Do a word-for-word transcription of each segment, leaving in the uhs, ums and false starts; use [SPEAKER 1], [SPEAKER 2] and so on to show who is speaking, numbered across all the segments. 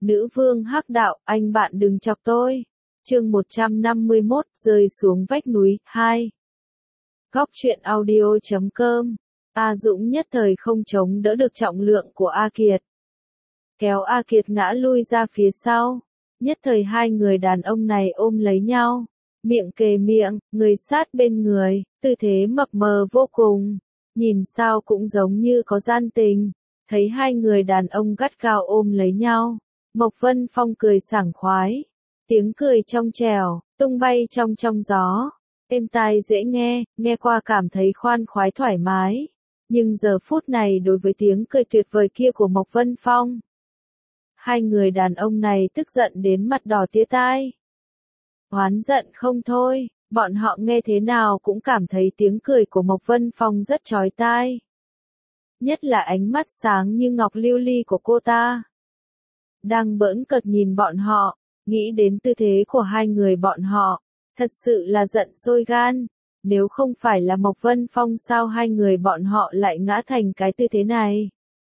[SPEAKER 1] Nữ vương hắc đạo, anh bạn đừng chọc tôi. Chương một trăm năm mươi mốt, rơi xuống vách núi, hai. Góc truyện audio chấm com. A Dũng nhất thời không chống đỡ được trọng lượng của A Kiệt. Kéo A Kiệt ngã lui ra phía sau. Nhất thời hai người đàn ông này ôm lấy nhau. Miệng kề miệng, người sát bên người, tư thế mập mờ vô cùng. Nhìn sao cũng giống như có gian tình. Thấy hai người đàn ông gắt gao ôm lấy nhau. Mộc Vân Phong cười sảng khoái. Tiếng cười trong trẻo, tung bay trong trong gió. Êm tai dễ nghe, nghe qua cảm thấy khoan khoái thoải mái. Nhưng giờ phút này đối với tiếng cười tuyệt vời kia của Mộc Vân Phong, hai người đàn ông này tức giận đến mặt đỏ tía tai. Oán giận không thôi, bọn họ nghe thế nào cũng cảm thấy tiếng cười của Mộc Vân Phong rất chói tai. Nhất là ánh mắt sáng như ngọc lưu ly của cô ta. Đang bỡn cợt nhìn bọn họ, nghĩ đến tư thế của hai người bọn họ, thật sự là giận sôi gan. Nếu không phải là Mộc Vân Phong sao hai người bọn họ lại ngã thành cái tư thế này?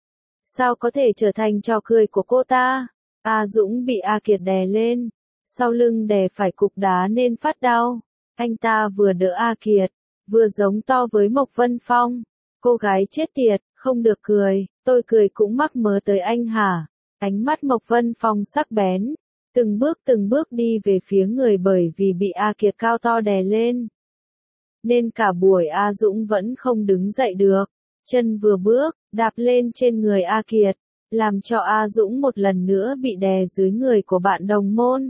[SPEAKER 1] Sao có thể trở thành trò cười của cô ta? A Dũng bị A Kiệt đè lên, sau lưng đè phải cục đá nên phát đau. Anh ta vừa đỡ A Kiệt, vừa giống to với Mộc Vân Phong. Cô gái chết tiệt, không được cười, tôi cười cũng mắc mớ tới anh hả? Ánh mắt Mộc Vân Phong sắc bén, từng bước từng bước đi về phía người bởi vì bị A Kiệt cao to đè lên. Nên cả buổi A Dũng vẫn không đứng dậy được, chân vừa bước, đạp lên trên người A Kiệt, làm cho A Dũng một lần nữa bị đè dưới người của bạn đồng môn.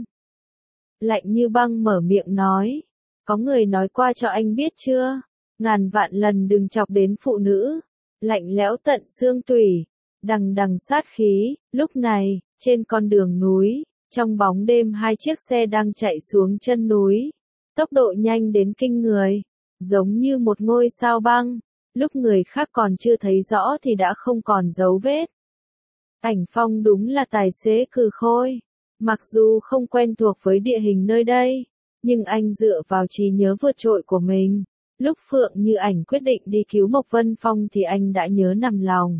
[SPEAKER 1] Lạnh như băng mở miệng nói, có người nói qua cho anh biết chưa, ngàn vạn lần đừng chọc đến phụ nữ, lạnh lẽo tận xương tủy, đằng đằng sát khí. Lúc này, trên con đường núi, trong bóng đêm hai chiếc xe đang chạy xuống chân núi, tốc độ nhanh đến kinh người, giống như một ngôi sao băng, lúc người khác còn chưa thấy rõ thì đã không còn dấu vết. Ảnh Phong đúng là tài xế cừ khôi, mặc dù không quen thuộc với địa hình nơi đây, nhưng anh dựa vào trí nhớ vượt trội của mình, lúc Phượng Như Ảnh quyết định đi cứu Mộc Vân Phong thì anh đã nhớ nằm lòng.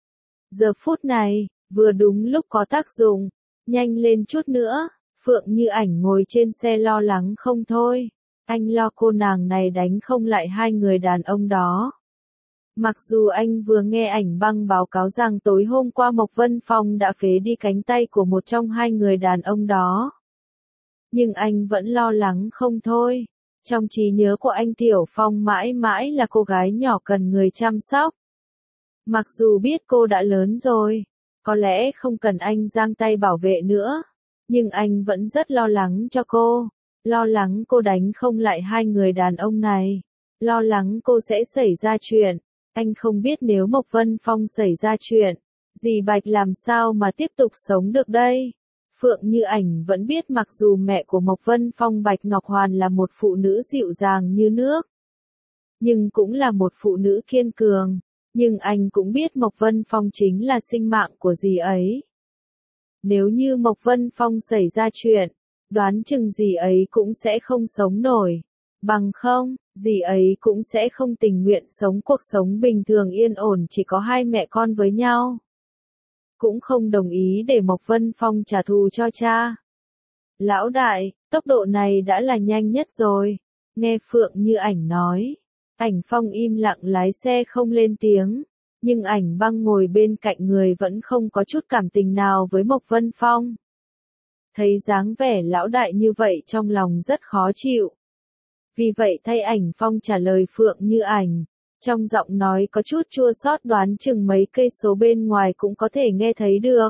[SPEAKER 1] Giờ phút này, vừa đúng lúc có tác dụng, nhanh lên chút nữa, Phượng Như Ảnh ngồi trên xe lo lắng không thôi. Anh lo cô nàng này đánh không lại hai người đàn ông đó. Mặc dù anh vừa nghe Ảnh Băng báo cáo rằng tối hôm qua Mộc Vân Phong đã phế đi cánh tay của một trong hai người đàn ông đó, nhưng anh vẫn lo lắng không thôi. Trong trí nhớ của anh Tiểu Phong mãi mãi là cô gái nhỏ cần người chăm sóc. Mặc dù biết cô đã lớn rồi, có lẽ không cần anh giang tay bảo vệ nữa, nhưng anh vẫn rất lo lắng cho cô. Lo lắng cô đánh không lại hai người đàn ông này. Lo lắng cô sẽ xảy ra chuyện. Anh không biết nếu Mộc Vân Phong xảy ra chuyện, dì Bạch làm sao mà tiếp tục sống được đây. Phượng Như Ảnh vẫn biết mặc dù mẹ của Mộc Vân Phong Bạch Ngọc Hoàn là một phụ nữ dịu dàng như nước, nhưng cũng là một phụ nữ kiên cường. Nhưng anh cũng biết Mộc Vân Phong chính là sinh mạng của dì ấy. Nếu như Mộc Vân Phong xảy ra chuyện, đoán chừng dì ấy cũng sẽ không sống nổi. Bằng không, dì ấy cũng sẽ không tình nguyện sống cuộc sống bình thường yên ổn chỉ có hai mẹ con với nhau. Cũng không đồng ý để Mộc Vân Phong trả thù cho cha. Lão đại, tốc độ này đã là nhanh nhất rồi. Nghe Phượng Như Ảnh nói, Ảnh Phong im lặng lái xe không lên tiếng. Nhưng Ảnh Băng ngồi bên cạnh người vẫn không có chút cảm tình nào với Mộc Vân Phong. Thấy dáng vẻ lão đại như vậy trong lòng rất khó chịu. Vì vậy thay Ảnh Phong trả lời Phượng Như Ảnh, trong giọng nói có chút chua xót, đoán chừng mấy cây số bên ngoài cũng có thể nghe thấy được.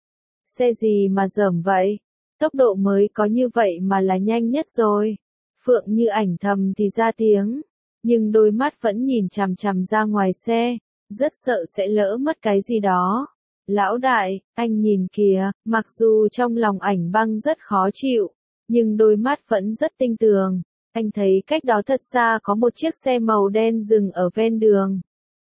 [SPEAKER 1] Xe gì mà dởm vậy? Tốc độ mới có như vậy mà là nhanh nhất rồi. Phượng Như Ảnh thầm thì ra tiếng, nhưng đôi mắt vẫn nhìn chằm chằm ra ngoài xe, rất sợ sẽ lỡ mất cái gì đó. Lão đại, anh nhìn kìa, mặc dù trong lòng Ảnh Băng rất khó chịu, nhưng đôi mắt vẫn rất tinh tường. Anh thấy cách đó thật xa có một chiếc xe màu đen dừng ở ven đường.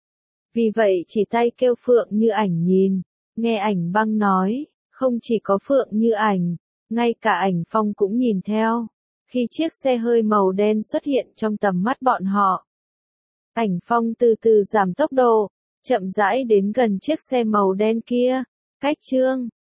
[SPEAKER 1] Vì vậy chỉ tay kêu Phượng Như Ảnh nhìn. Nghe Ảnh Băng nói, không chỉ có Phượng Như Ảnh, ngay cả Ảnh Phong cũng nhìn theo. Khi chiếc xe hơi màu đen xuất hiện trong tầm mắt bọn họ, Ảnh Phong từ từ giảm tốc độ, chậm rãi đến gần chiếc xe màu đen kia. Cách Trương,